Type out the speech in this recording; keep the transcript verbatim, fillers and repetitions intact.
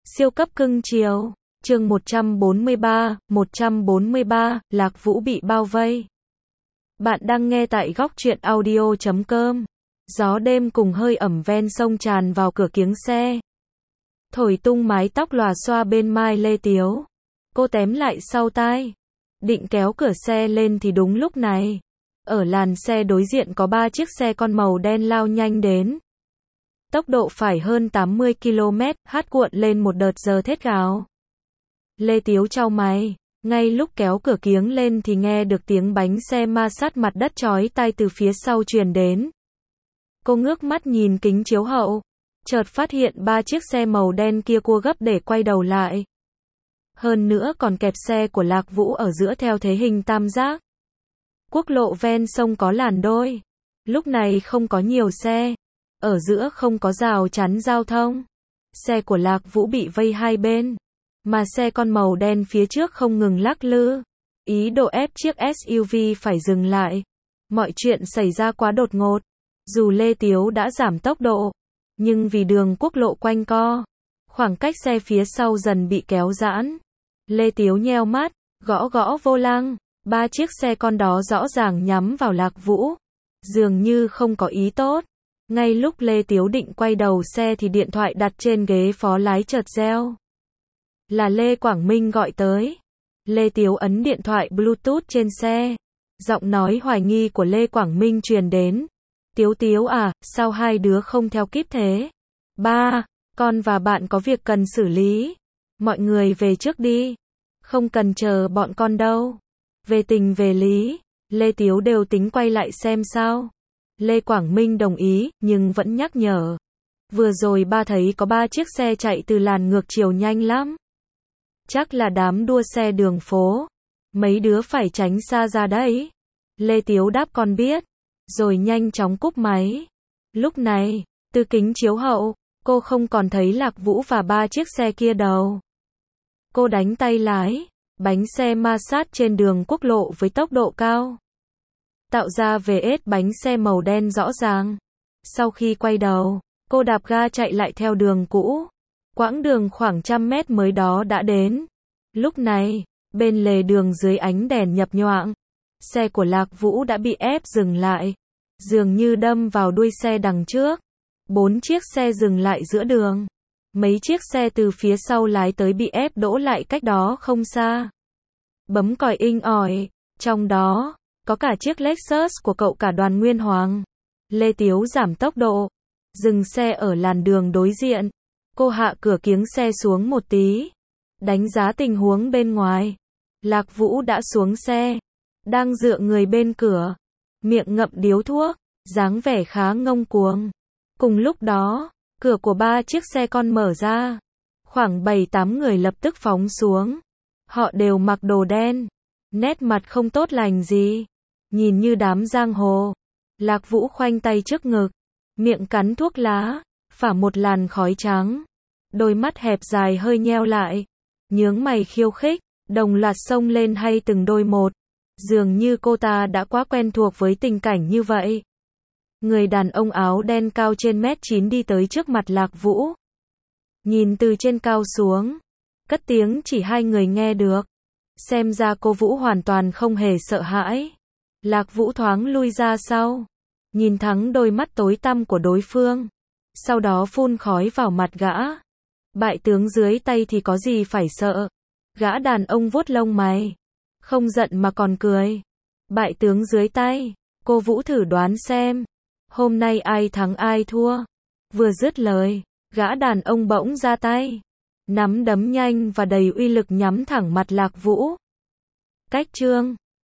Siêu cấp cưng chiều. Chương một trăm bốn mươi ba, một trăm bốn mươi ba, Lạc Vũ bị bao vây. Bạn đang nghe tại góc truyện audio chấm com. Gió đêm cùng hơi ẩm ven sông tràn vào cửa kiếng xe, thổi tung mái tóc lòa xoa bên mai Lê Tiếu. Cô tém lại sau tai, định kéo cửa xe lên thì đúng lúc này, ở làn xe đối diện có ba chiếc xe con màu đen lao nhanh đến. Tốc độ phải hơn tám mươi ki lô mét, hát cuộn lên một đợt giờ thét gào. Lê Tiếu chau mày, ngay lúc kéo cửa kiếng lên thì nghe được tiếng bánh xe ma sát mặt đất chói tai từ phía sau truyền đến. Cô ngước mắt nhìn kính chiếu hậu, chợt phát hiện ba chiếc xe màu đen kia cua gấp để quay đầu lại. Hơn nữa còn kẹp xe của Lạc Vũ ở giữa theo thế hình tam giác. Quốc lộ ven sông có làn đôi, lúc này không có nhiều xe, ở giữa không có rào chắn giao thông. Xe của Lạc Vũ bị vây hai bên, mà xe con màu đen phía trước không ngừng lắc lư, ý đồ ép chiếc ét u vê phải dừng lại. Mọi chuyện xảy ra quá đột ngột. Dù Lê Tiếu đã giảm tốc độ, nhưng vì đường quốc lộ quanh co, khoảng cách xe phía sau dần bị kéo giãn. Lê Tiếu nheo mắt, gõ gõ vô lăng, ba chiếc xe con đó rõ ràng nhắm vào Lạc Vũ, dường như không có ý tốt. Ngay lúc Lê Tiếu định quay đầu xe thì điện thoại đặt trên ghế phó lái chợt reo. Là Lê Quảng Minh gọi tới. Lê Tiếu ấn điện thoại Bluetooth trên xe. Giọng nói hoài nghi của Lê Quảng Minh truyền đến. Tiếu Tiếu à, sao hai đứa không theo kíp thế? Ba, con và bạn có việc cần xử lý. Mọi người về trước đi. Không cần chờ bọn con đâu. Về tình về lý, Lê Tiếu đều tính quay lại xem sao. Lê Quảng Minh đồng ý, nhưng vẫn nhắc nhở. Vừa rồi ba thấy có ba chiếc xe chạy từ làn ngược chiều nhanh lắm. Chắc là đám đua xe đường phố. Mấy đứa phải tránh xa ra đấy. Lê Tiếu đáp con biết, rồi nhanh chóng cúp máy. Lúc này, từ kính chiếu hậu, cô không còn thấy Lạc Vũ và ba chiếc xe kia đâu. Cô đánh tay lái, bánh xe ma sát trên đường quốc lộ với tốc độ cao, tạo ra vết bánh xe màu đen rõ ràng. Sau khi quay đầu, cô đạp ga chạy lại theo đường cũ. Quãng đường khoảng trăm mét mới đó đã đến. Lúc này, bên lề đường dưới ánh đèn nhập nhoạng, xe của Lạc Vũ đã bị ép dừng lại, dường như đâm vào đuôi xe đằng trước. Bốn chiếc xe dừng lại giữa đường. Mấy chiếc xe từ phía sau lái tới bị ép đỗ lại cách đó không xa. Bấm còi inh ỏi, trong đó có cả chiếc Lexus của cậu cả Đoàn Nguyên Hoàng. Lê Tiếu giảm tốc độ, dừng xe ở làn đường đối diện. Cô hạ cửa kiếng xe xuống một tí, đánh giá tình huống bên ngoài. Lạc Vũ đã xuống xe, đang dựa người bên cửa, miệng ngậm điếu thuốc, dáng vẻ khá ngông cuồng. Cùng lúc đó, cửa của ba chiếc xe con mở ra. Khoảng bảy tám người lập tức phóng xuống. Họ đều mặc đồ đen, nét mặt không tốt lành gì, nhìn như đám giang hồ. Lạc Vũ khoanh tay trước ngực, miệng cắn thuốc lá, phả một làn khói trắng. Đôi mắt hẹp dài hơi nheo lại, nhướng mày khiêu khích, đồng loạt xông lên hay từng đôi một. Dường như cô ta đã quá quen thuộc với tình cảnh như vậy. Người đàn ông áo đen cao trên mét chín đi tới trước mặt Lạc Vũ. Nhìn từ trên cao xuống, cất tiếng chỉ hai người nghe được. Xem ra cô Vũ hoàn toàn không hề sợ hãi. Lạc Vũ thoáng lui ra sau, nhìn thẳng đôi mắt tối tăm của đối phương, sau đó phun khói vào mặt gã. Bại tướng dưới tay thì có gì phải sợ? Gã đàn ông vuốt lông mày, không giận mà còn cười. Bại tướng dưới tay, cô Vũ thử đoán xem, hôm nay ai thắng ai thua? Vừa dứt lời, gã đàn ông bỗng ra tay, nắm đấm nhanh và đầy uy lực nhắm thẳng mặt Lạc Vũ. Cách chương